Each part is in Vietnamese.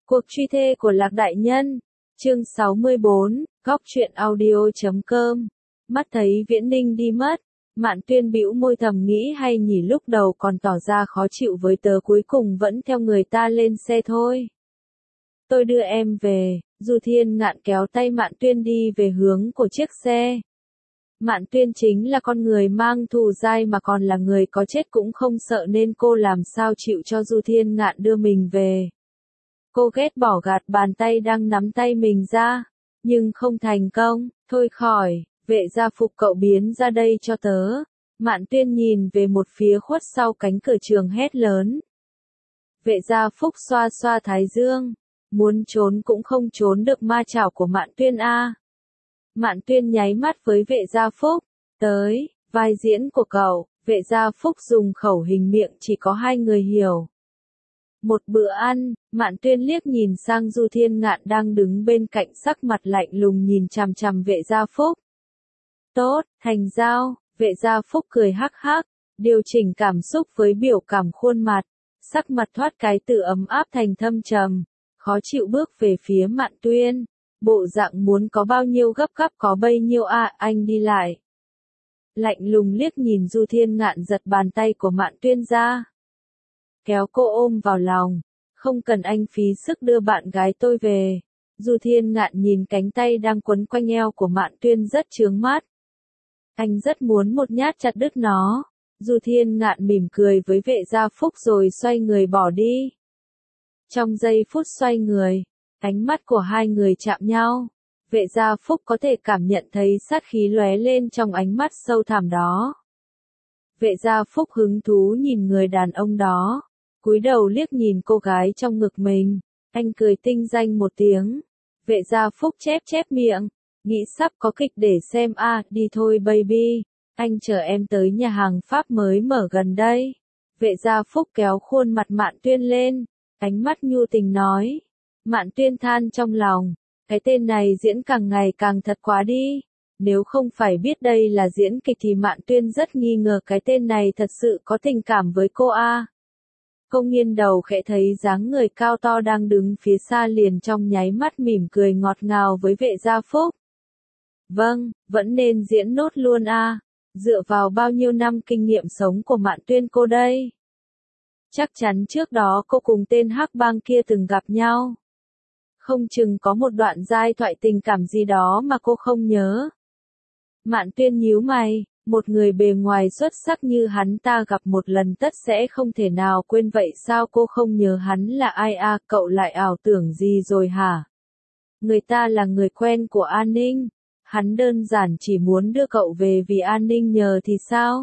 Cuộc truy thê của Lạc Đại Nhân, chương 64, góc truyện audio.com. Mắt thấy Viễn Ninh đi mất, Mạn Tuyên bĩu môi thầm nghĩ hay nhỉ, lúc đầu còn tỏ ra khó chịu với tớ, cuối cùng vẫn theo người ta lên xe thôi. Tôi đưa em về. Du Thiên Ngạn kéo tay Mạn Tuyên đi về hướng của chiếc xe. Mạn Tuyên chính là con người mang thù dai mà còn là người có chết cũng không sợ, nên cô làm sao chịu cho Du Thiên Ngạn đưa mình về. Cô ghét bỏ gạt bàn tay đang nắm tay mình ra, nhưng không thành công. Thôi khỏi, vệ gia Phục, cậu biến ra đây cho tớ. Mạn Tuyên nhìn về một phía khuất sau cánh cửa trường hét lớn. Vệ gia Phúc xoa xoa thái dương, muốn trốn cũng không trốn được ma chảo của Mạn Tuyên a. Mạn Tuyên nháy mắt với vệ gia Phúc, tới, vai diễn của cậu. Vệ gia Phúc dùng khẩu hình miệng chỉ có hai người hiểu. Một bữa ăn, Mạn Tuyên liếc nhìn sang Du Thiên Ngạn đang đứng bên cạnh, sắc mặt lạnh lùng nhìn chằm chằm vệ gia Phúc. Tốt, thành giao. Vệ gia Phúc cười hắc hắc, điều chỉnh cảm xúc với biểu cảm khuôn mặt, sắc mặt thoát cái từ ấm áp thành thâm trầm, khó chịu bước về phía Mạn Tuyên, bộ dạng muốn có bao nhiêu gấp gáp có bấy nhiêu a, anh đi lại. Lạnh lùng liếc nhìn Du Thiên Ngạn, giật bàn tay của Mạn Tuyên ra, kéo cô ôm vào lòng. Không cần anh phí sức đưa bạn gái tôi về. Du Thiên Ngạn nhìn cánh tay đang quấn quanh eo của Mạn Tuyên rất chướng mắt. Anh rất muốn một nhát chặt đứt nó. Du Thiên Ngạn mỉm cười với vệ gia Phúc rồi xoay người bỏ đi. Trong giây phút xoay người, ánh mắt của hai người chạm nhau. Vệ gia Phúc có thể cảm nhận thấy sát khí lóe lên trong ánh mắt sâu thẳm đó. Vệ gia Phúc hứng thú nhìn người đàn ông đó, cúi đầu liếc nhìn cô gái trong ngực mình. Anh cười tinh danh một tiếng. Vệ gia Phúc chép miệng, nghĩ sắp có kịch để xem a, đi thôi baby, anh chờ em tới nhà hàng Pháp mới mở gần đây. Vệ gia Phúc kéo khuôn mặt Mạn Tuyên lên, ánh mắt nhu tình nói. Mạn Tuyên than trong lòng, cái tên này diễn càng ngày càng thật quá đi. Nếu không phải biết đây là diễn kịch thì Mạn Tuyên rất nghi ngờ cái tên này thật sự có tình cảm với cô a. Cô nghiêng đầu khẽ thấy dáng người cao to đang đứng phía xa, liền trong nháy mắt mỉm cười ngọt ngào với vệ gia Phúc. Vâng, vẫn nên diễn nốt luôn a. Dựa vào bao nhiêu năm kinh nghiệm sống của Mạn Tuyên cô đây? Chắc chắn trước đó cô cùng tên hắc bang kia từng gặp nhau. Không chừng có một đoạn giai thoại tình cảm gì đó mà cô không nhớ. Mạn Tuyên nhíu mày, một người bề ngoài xuất sắc như hắn ta gặp một lần tất sẽ không thể nào quên, vậy sao cô không nhớ hắn là ai a? Cậu lại ảo tưởng gì rồi hả? Người ta là người quen của An Ninh, hắn đơn giản chỉ muốn đưa cậu về vì An Ninh nhờ thì sao?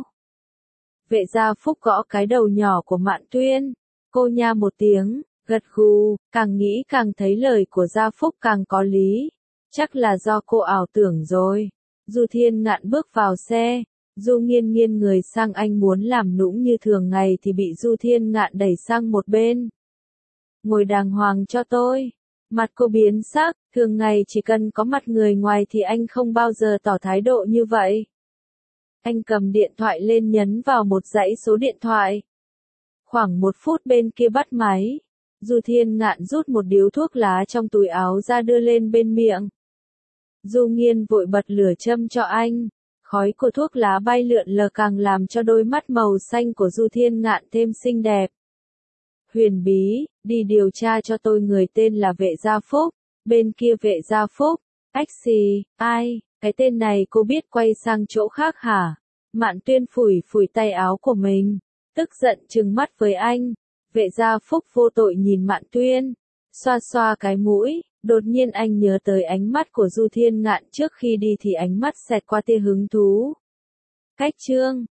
Vệ gia Phúc gõ cái đầu nhỏ của Mạn Tuyên, cô nha một tiếng, gật gù, càng nghĩ càng thấy lời của gia Phúc càng có lý, chắc là do cô ảo tưởng rồi. Du Thiên Ngạn bước vào xe, Du nghiêng người sang, anh muốn làm nũng như thường ngày thì bị Du Thiên Ngạn đẩy sang một bên. Ngồi đàng hoàng cho tôi. Mặt cô biến sắc, thường ngày chỉ cần có mặt người ngoài thì anh không bao giờ tỏ thái độ như vậy. Anh cầm điện thoại lên nhấn vào một dãy số điện thoại. Khoảng 1 phút bên kia bắt máy. Du Thiên Ngạn rút một điếu thuốc lá trong túi áo ra đưa lên bên miệng. Du nghiên vội bật lửa châm cho anh. Khói của thuốc lá bay lượn lờ càng làm cho đôi mắt màu xanh của Du Thiên Ngạn thêm xinh đẹp. Huyền Bí, đi điều tra cho tôi người tên là vệ gia Phúc. Bên kia vệ gia Phúc, ách xì, ai, cái tên này cô biết, quay sang chỗ khác hả? Mạn Tuyên phủi tay áo của mình, tức giận trừng mắt với anh. Vệ gia Phúc vô tội nhìn Mạn Tuyên, xoa xoa cái mũi, đột nhiên anh nhớ tới ánh mắt của Du Thiên Ngạn trước khi đi thì ánh mắt xẹt qua tia hứng thú. Cách chương